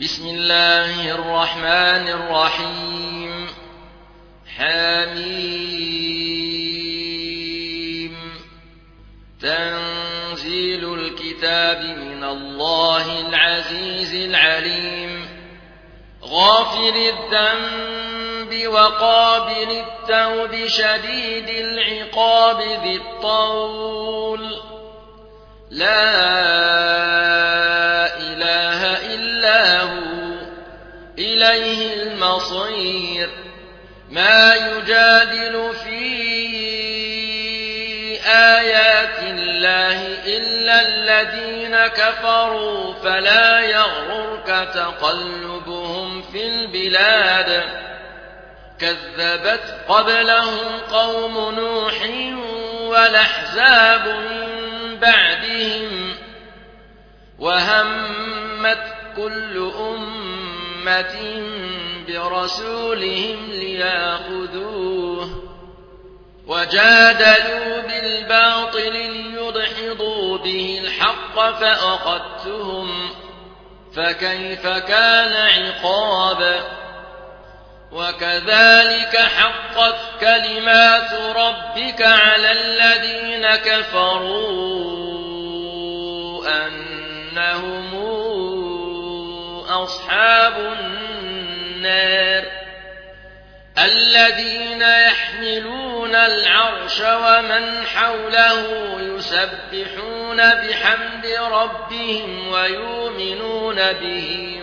بسم الله الرحمن الرحيم. حميم. تنزيل الكتاب من الله العزيز العليم. غافر الذنب وقابل التوب شديد العقاب ذي الطول. لا إله إلا هو إليه المصير. ما يجادل في آيات الله إلا الذين كفروا فلا يغررك تقلبهم في البلاد. كذبت قبلهم قوم نوح والأحزاب من بعدهم وهمت كل أمة برسولهم ليأخذوه وجادلوا بالباطل ليدحضوا به الحق فأخذتهم فكيف كان عقاب. وكذلك حقت كلمات ربك على الذين كفروا أنهم أصحاب النار. الذين يحملون العرش ومن حوله يسبحون بحمد ربهم ويؤمنون به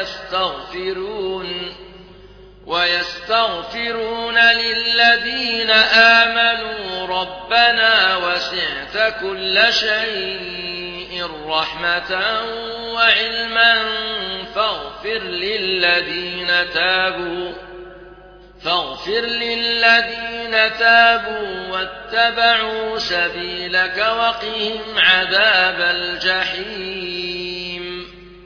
ويستغفرون للذين آمنوا ربنا وسعت كل شيء رحمة وعلما فاغفر للذين تابوا واتبعوا سبيلك وقهم عذاب الجحيم.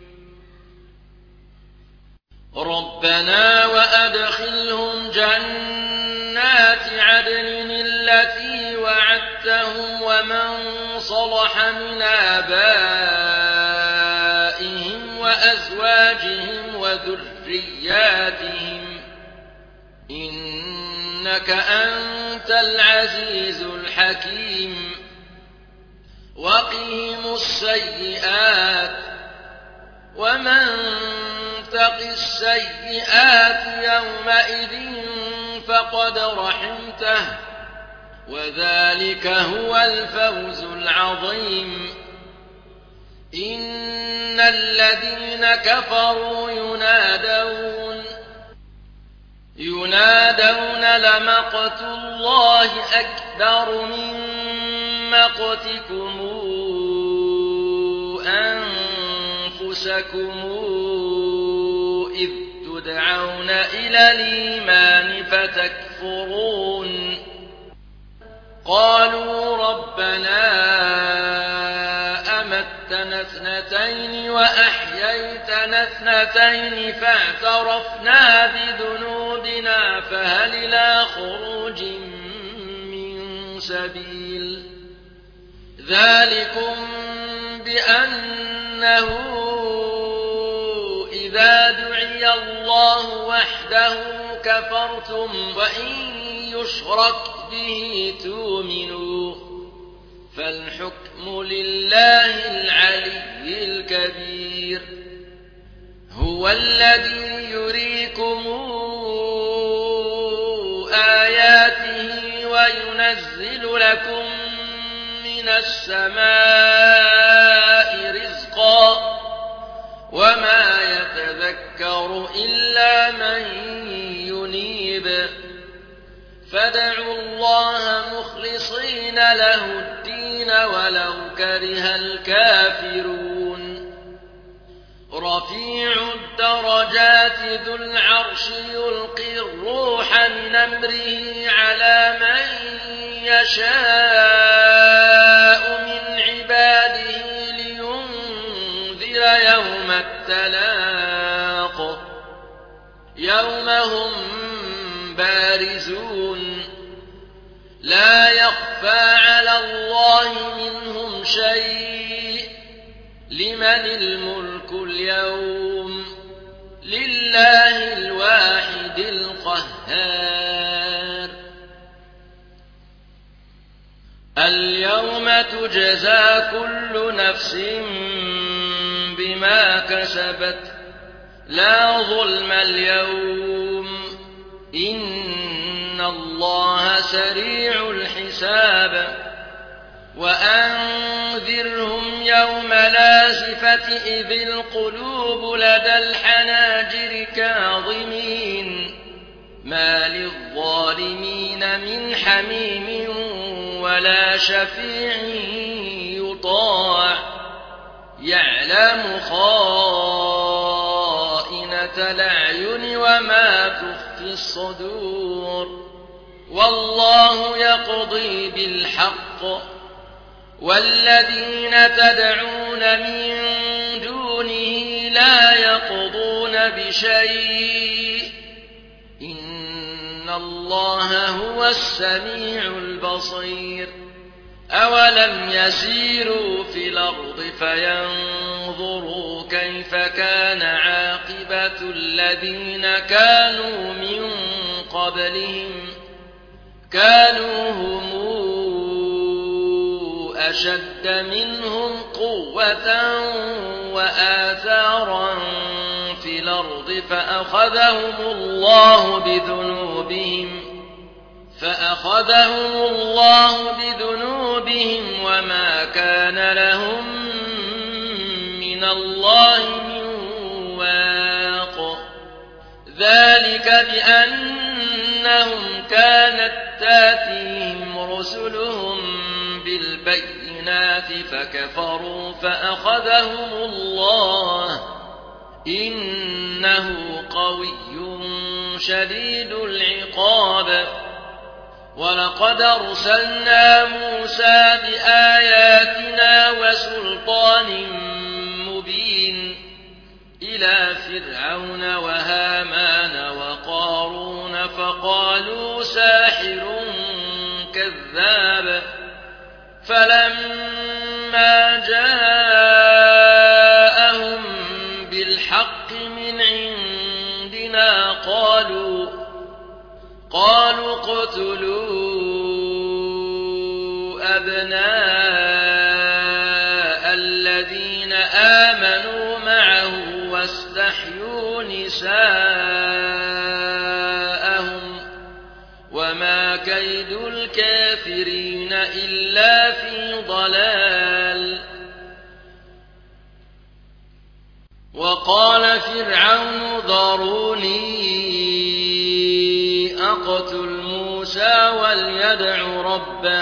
ربنا وأدخلهم جنات عدن التي وعدتهم ومن صلح من آبائهم وأزواجهم وذرياتهم إنك أنت العزيز الحكيم. وقهم السيئات ومن تق السيئات يومئذ فقد رحمته وذلك هو الفوز العظيم. إن الذين كفروا ينادون لمقت الله أكبر من مقتكم أنفسكم إذ تدعون إلى الإيمان فتكفرون. قالوا ربنا أمتنا اثنتين وأحييتنا اثنتين فاعترفنا بذنوبنا فهل إلى خروج من سبيل. ذلكم بأنه إذا دعي الله وحده كفرتم وإن يشرك به تؤمنوا فالحكم لله العلي الكبير. هو الذي يريكم آياته وينزل لكم من السماء رزقا وما يتذكر إلا من ينيب. فادعوا الله مخلصين له الدين ولو كره الكافرون. رفيع الدرجات ذو العرش يلقي الروح من أمره على من يشاء من عباده لينذر يوم التلاق يوم هم بارزون لا يخفى على الله منهم شيء لمن الملك اليوم قهار اليوم تجزى كل نفس بما كسبت لا ظلم اليوم إن الله سريع الحساب وأنذرهم يوم لازفة إذ القلوب لدى الحناجر كاظمين ما للظالمين من حميم ولا شفيع يطاع يعلم خائنة الأعين وما تخفي الصدور والله يقضي بالحق والذين تدعون من دونه لا يقضون بشيء إن الله هو السميع البصير أولم يسيروا في الأرض فينظروا كيف كان عاقبة الذين كانوا من قبلهم كانوا هم أشد منهم قوة وآثارا في الأرض فأخذهم الله بذنوبهم وما كان لهم من الله من واق ذلك بأنهم كانت تاتيهم رسلهم بالبينات فكفروا فأخذهم الله إنه قوي شديد العقاب ولقد أرسلنا موسى بآياتنا وسلطان مبين إلى فرعون وهامان وقارون فقالوا ساحر كذاب فلما جاءهم بالحق من عندنا قالوا اقتلوا أبناء الذين آمنوا معه واستحيوا نساءهم وما كيد الكافرين إلا في ضلال وقال فرعون ذروني أقتل موسى وليدع ربه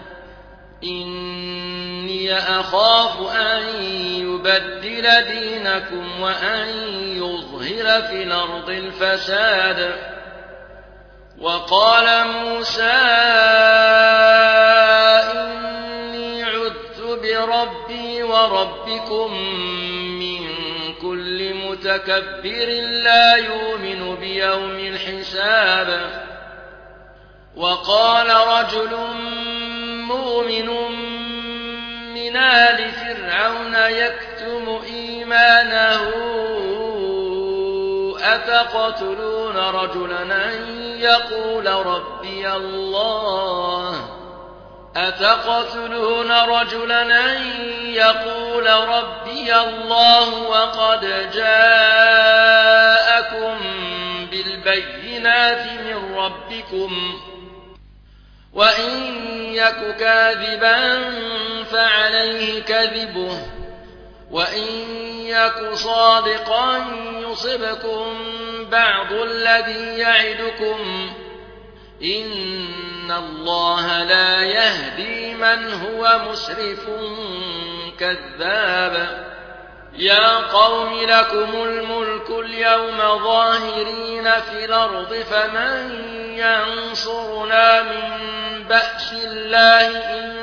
إني أخاف أن يبدل دينكم وأن يظهر في الأرض الفساد وقال موسى إني عذت بربي وربكم من كل متكبر لا يؤمن بيوم الحساب وقال رجل مؤمن من آل فرعون يكتم إيمانه أتقتلون رجلا أن يقول ربي الله وقد جاءكم بالبينات من ربكم وإن يك كاذبا فعليه كذبه وإن يك صادقا يصبكم بعض الذي يعدكم إن الله لا يهدي من هو مسرف كذاب يا قوم لكم الملك اليوم ظاهرين في الأرض فمن ينصرنا من بأس الله إن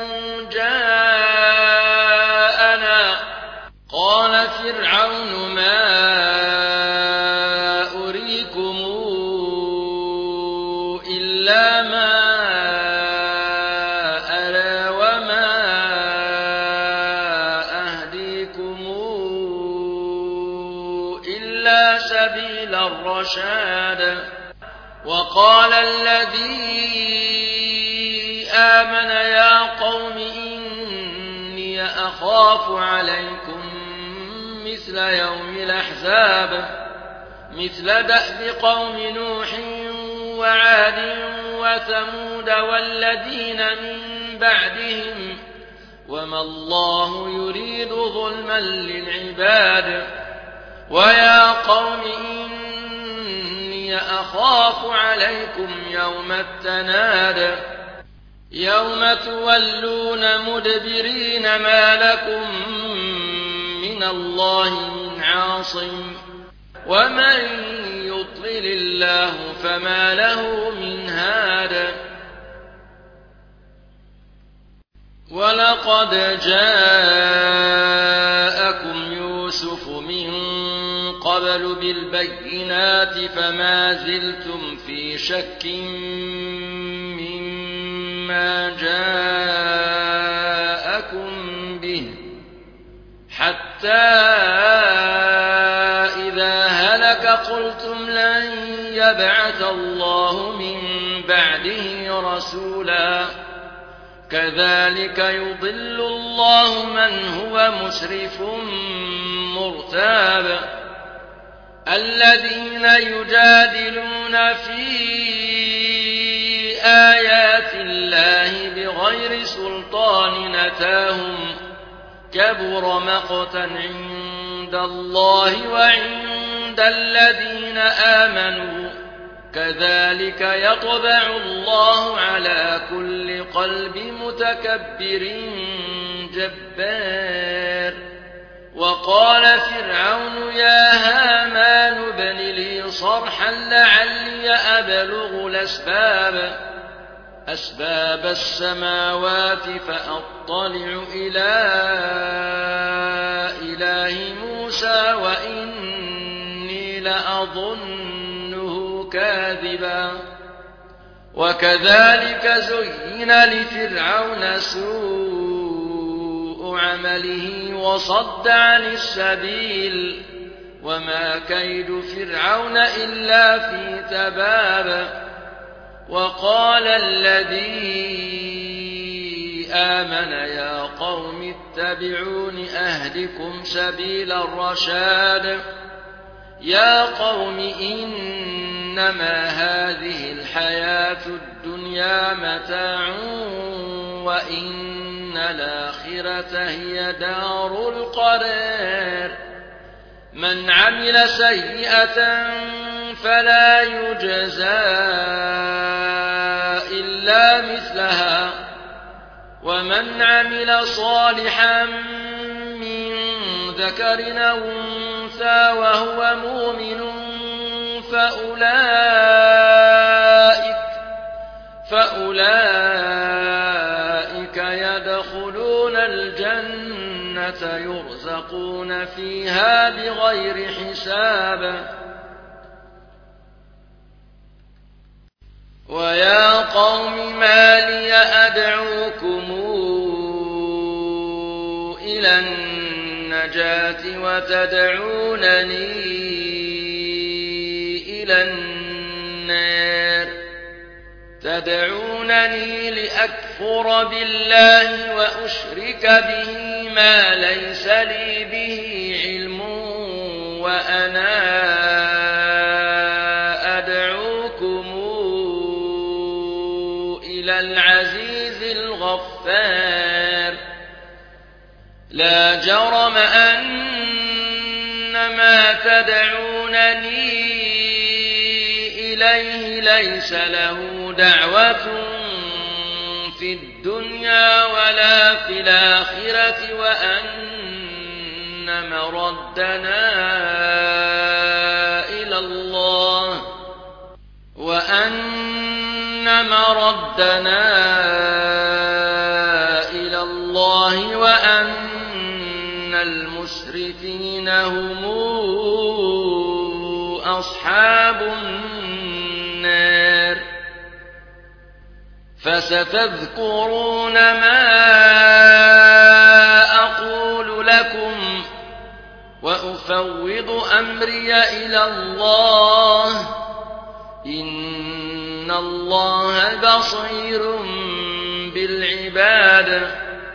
جاءنا قال فرعون ما أريكم إلا ما أرى وما أهديكم إلا سبيل الرشاد وقال الذي آمن يا قوم إني أخاف عليكم مثل يوم الأحزاب مثل دأب قوم نوح وعاد وثمود والذين من بعدهم وما الله يريد ظلما للعباد ويا قوم إني أخاف عليكم يوم التناد يوم تولون مدبرين ما لكم من الله من عاصم ومن يضلل الله فما له من هاد ولقد جاءكم يوسف من قبل بالبينات فما زلتم في شك مما جاءكم به حتى إذا هلك قلتم لن يبعث الله من بعده رسولا كذلك يضل الله من هو مسرف مرتاب الذين يجادلون في آيات الله بغير سلطان أتاهم كبر مقتا عند الله وعند الذين آمنوا كذلك يطبع الله على كل قلب متكبر جبار وقال فرعون يا هامان ابن لي صرحا لعلي أبلغ أسباب السماوات فأطلع إلى إله موسى وإني لأظنه كاذبا وكذلك زين لفرعون سوء عمله وصد عن السبيل وما كيد فرعون إلا في تباب وقال الذي آمن يا قوم اتبعون أهدكم سبيل الرشاد يا قوم إنما هذه الحياة الدنيا متاع وإن الآخرة هي دار القرار من عمل سيئة فلا يجزى إلا مثلها ومن عمل صالحا من ذكر أو أنثى وهو مؤمن فأولئك يدخلون الجنة يرزقون فيها بغير حساب ويا قوم ما لي أدعوكم إلى النجاة وتدعونني إلى النار تدعونني لأكفر بالله وأشرك به ما ليس لي به علم وأنا أدعوكم إلى العزيز الغفار لا جرم أن ما تدعونني إليه ليس له دعوة في الدنيا ولا في الآخرة وأن مردنا إلى الله وأن المسرفين هم أصحاب النار فستذكرون ما أقول لكم وأفوض أمري إلى الله إن الله بصير بالعباد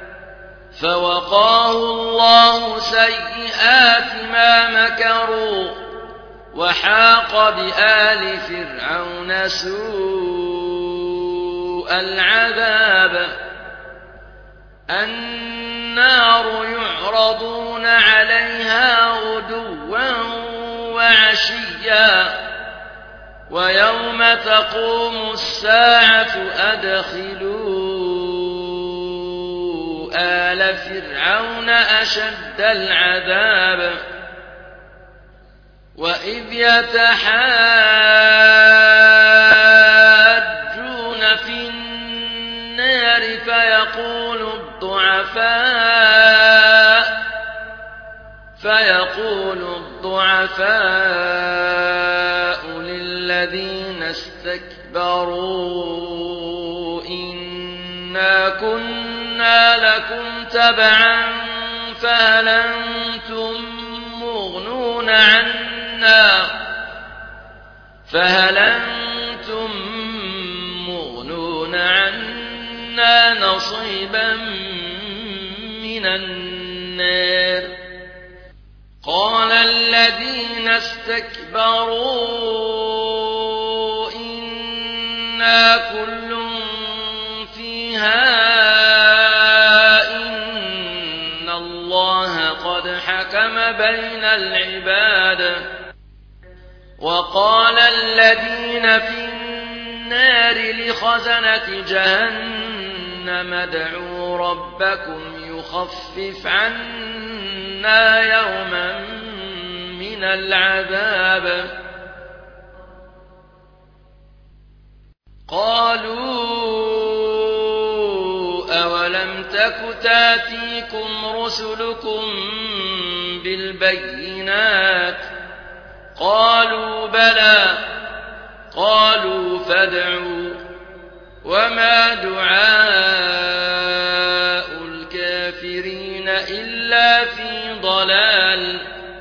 فوقاه الله سيئات ما مكروا وحاق بآل فرعون سوء العذاب النار يعرضون عليها غدوا وعشيا ويوم تقوم الساعة أدخلوا آل فرعون أشد العذاب وإذ يتحاجون في النار فيقول الضعفاء للذين استكبروا إنا كنا لكم تبعا فهل أنتم مغنون عنا نصيبا من النار قال الذين استكبروا إنا كل فيها إن الله قد حكم بين العباد وقال الذين في النار لخزنة جهنم ادعوا ربكم يخفف عنا يوما من العذاب قالوا أولم تك تاتيكم رسلكم بالبينات قالوا بلى قالوا فادعوا وما دعاء الكافرين إلا في ضلال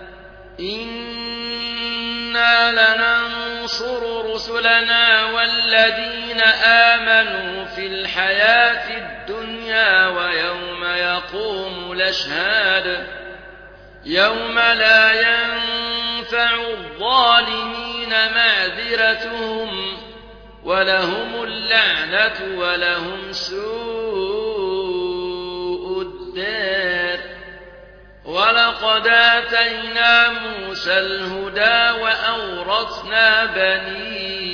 إنا لننصر رسلنا والذين آمنوا في الحياة الدنيا ويوم يقوم الأشهاد يوم لا ينفع الظالمين معذرتهم ولهم اللعنة ولهم سوء الدار ولقد آتينا موسى الهدى وأورثنا بني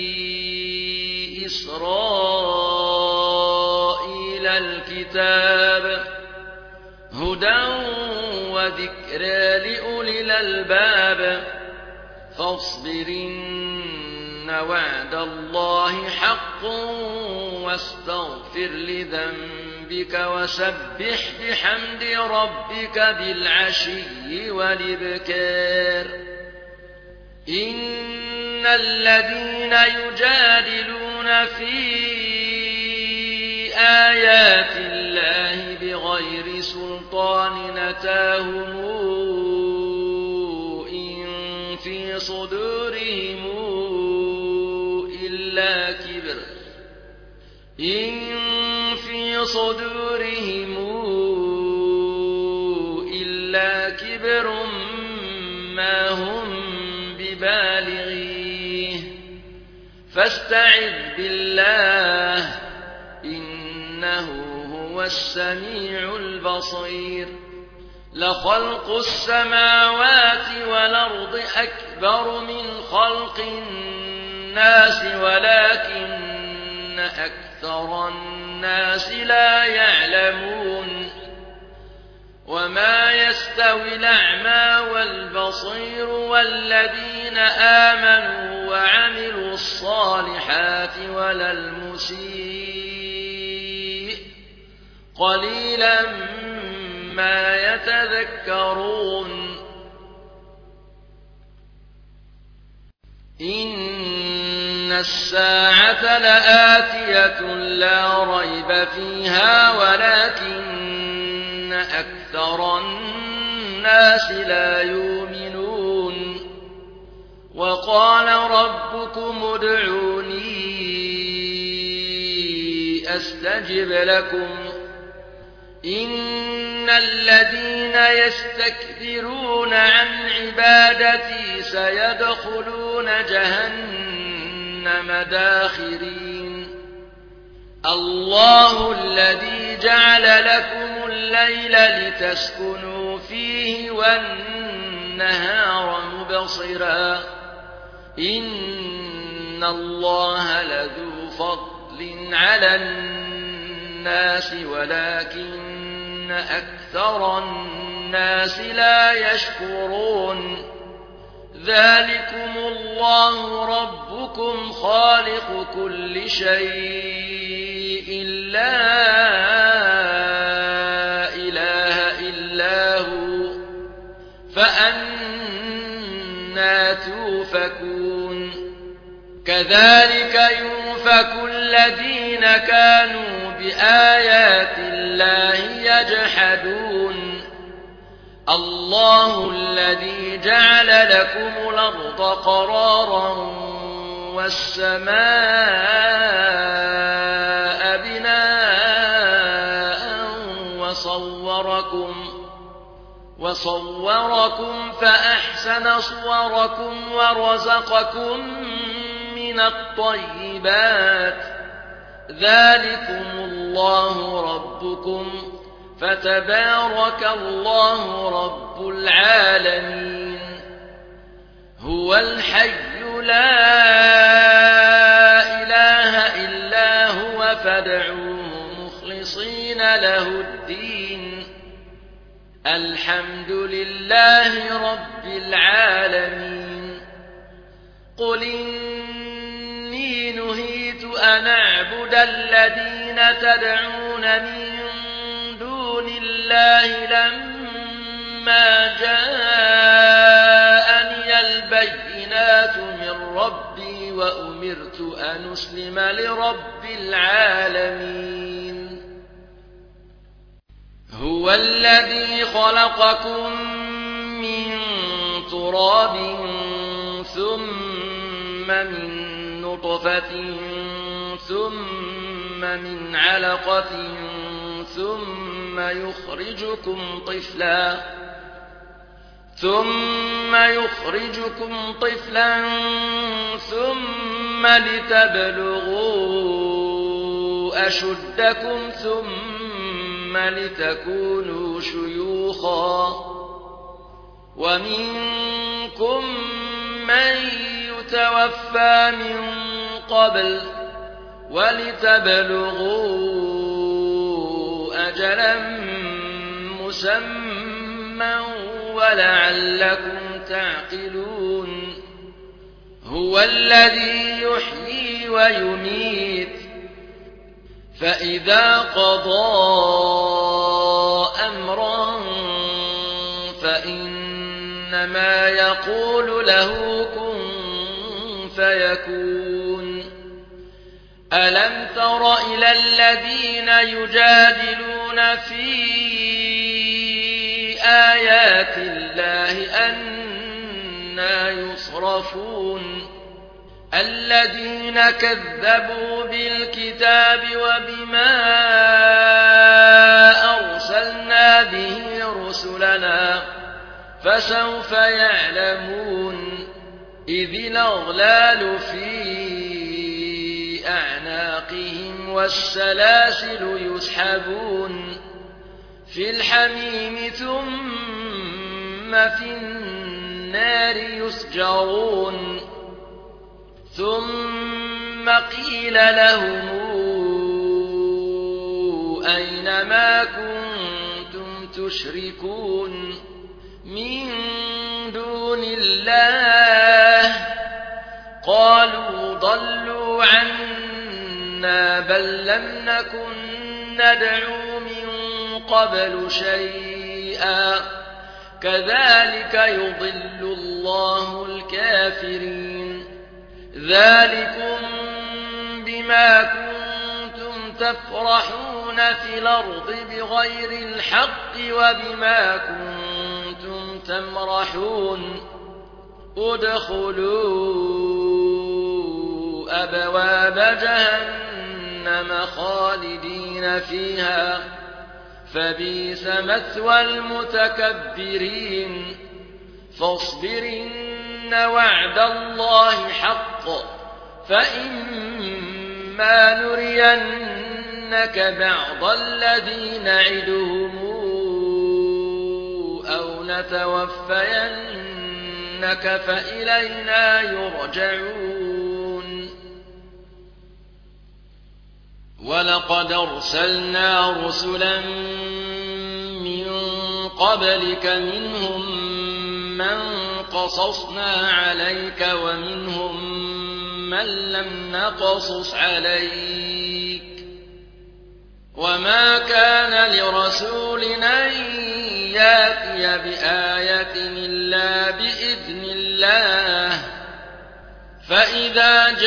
إسرائيل الكتاب هدى وذكرى لأولي الألباب فاصبرن وعد الله حق واستغفر لذنبك وسبح بحمد ربك بالعشي والإبكار إن الذين يجادلون في آيات الله بغير سلطان أتاهم إن في صدورهم إلا كبر ما هم ببالغيه فاستعذ بالله إنه هو السميع البصير لخلق السماوات والأرض أكبر من خلق الناس ولكن أكثر الناس لا يعلمون وما يستوي الأعمى والبصير والذين آمنوا وعملوا الصالحات ولا المسيء قليلا ما يتذكرون إن الساعة لآتية لا ريب فيها ولكن أكثر الناس لا يؤمنون وقال ربكم ادعوني أستجب لكم إن الذين يستكبرون عن عبادتي سيدخلون جهنم داخرين الله الذي جعل لكم الليل لتسكنوا فيه والنهار مبصرا إن الله لذو فضل على الناس ولكن أكثر الناس لا يشكرون ذلكم الله ربكم خالق كل شيء لا إله إلا هو فأنى توفكون كذلك يؤفك الذين كانوا بآيات الله يجحدون الله الذي جعل لكم الأرض قرارا والسماء بناء وصوركم فأحسن صوركم ورزقكم من الطيبات ذلكم الله ربكم فتبارك الله رب العالمين هو الحي لا إله إلا هو فادعوه مخلصين له الدين الحمد لله رب العالمين قل إني نهيت أن أعبد الذين تدعون من دون الله لما جاءني البينات من ربي وأمرت أن أسلم لرب العالمين هو الذي خلقكم من تراب ثم من نطفة ثم من علقة ثم يخرجكم طفلا ثم لتبلغوا أشدكم ثم لتكونوا شيوخا ومنكم من يتوفى من قبل ولتبلغوا أجلا مسمى ولعلكم تعقلون هو الذي يحيي ويميت فإذا قضى أمرا فإنما يقول له كن فيكون ألم تر إلى الذين يجادلون في آيات الله أنى يصرفون الذين كذبوا بالكتاب وبما أرسلنا به رسلنا فسوف يعلمون إذ الأغلال في أعناقهم والسلاسل يسحبون في الحميم ثم في النار يسجرون ثم قيل لهم أين ما كنتم تشركون من دون الله قالوا ضلوا عنا بل لم نكن ندعو من قبل شيئا كذلك يضل الله الكافرين ذلكم بما كنتم تفرحون في الأرض بغير الحق وبما كنتم تمرحون ادخلوا أبواب جهنم خالدين فيها فبئس مثوى المتكبرين فاصبر إن وعد الله حق فإما نرينك بعض الذي نعدهم أو نتوفينك فإلينا يرجعون ولقد أرسلنا رسلا من قبلك منهم من قصصنا عليك ومنهم من لم نقصص عليك وما كان لرسول أن يأتي بآية إلا بإذن الله فإذا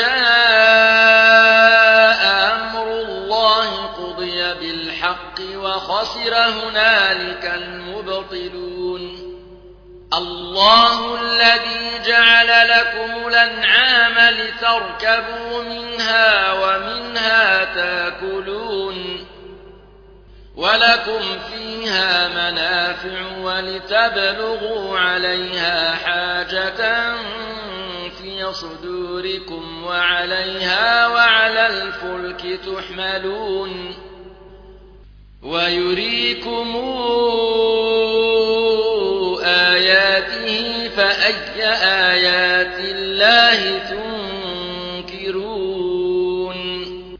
جاء أمر الله قضي بالحق وخسر هنالك المبطلون الله الذي جعل لكم الأنعام لتركبوا منها ومنها تأكلون ولكم فيها منافع ولتبلغوا عليها حاجة في صدوركم وعليها وعلى الفلك تحملون ويريكم آياته فأي آيات الله تنكرون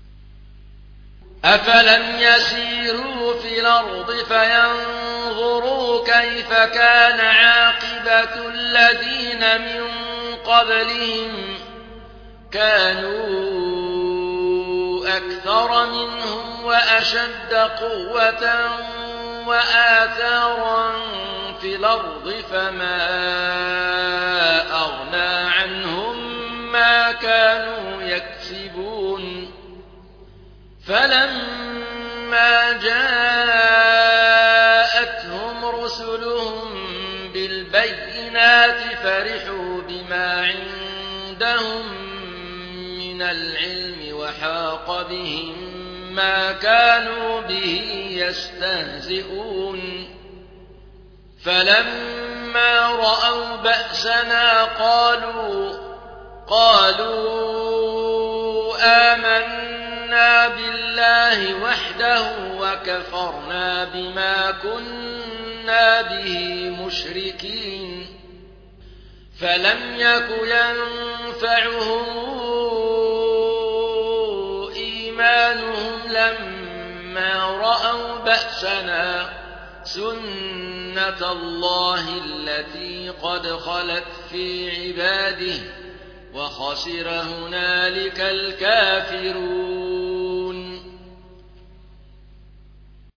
أفلم يسيروا في الأرض فينظروا كيف كان عاقبة الذين من قبلهم كانوا أكثر منهم وأشد قوة وآثارا في الأرض فما أغنى عنهم ما كانوا يكسبون فلما جاءتهم رسلهم بالبينات فرحوا بما عندهم من العلم وحاق بهم ما كانوا به يستهزئون فلما رأوا بأسنا قالوا آمنا بالله وحده وكفرنا بما كنا به مشركين فلم يك ينفعهم إيمانهم لما رأوا بأسنا سنة الله التي قد خلت في عباده وخسر هنالك الكافرون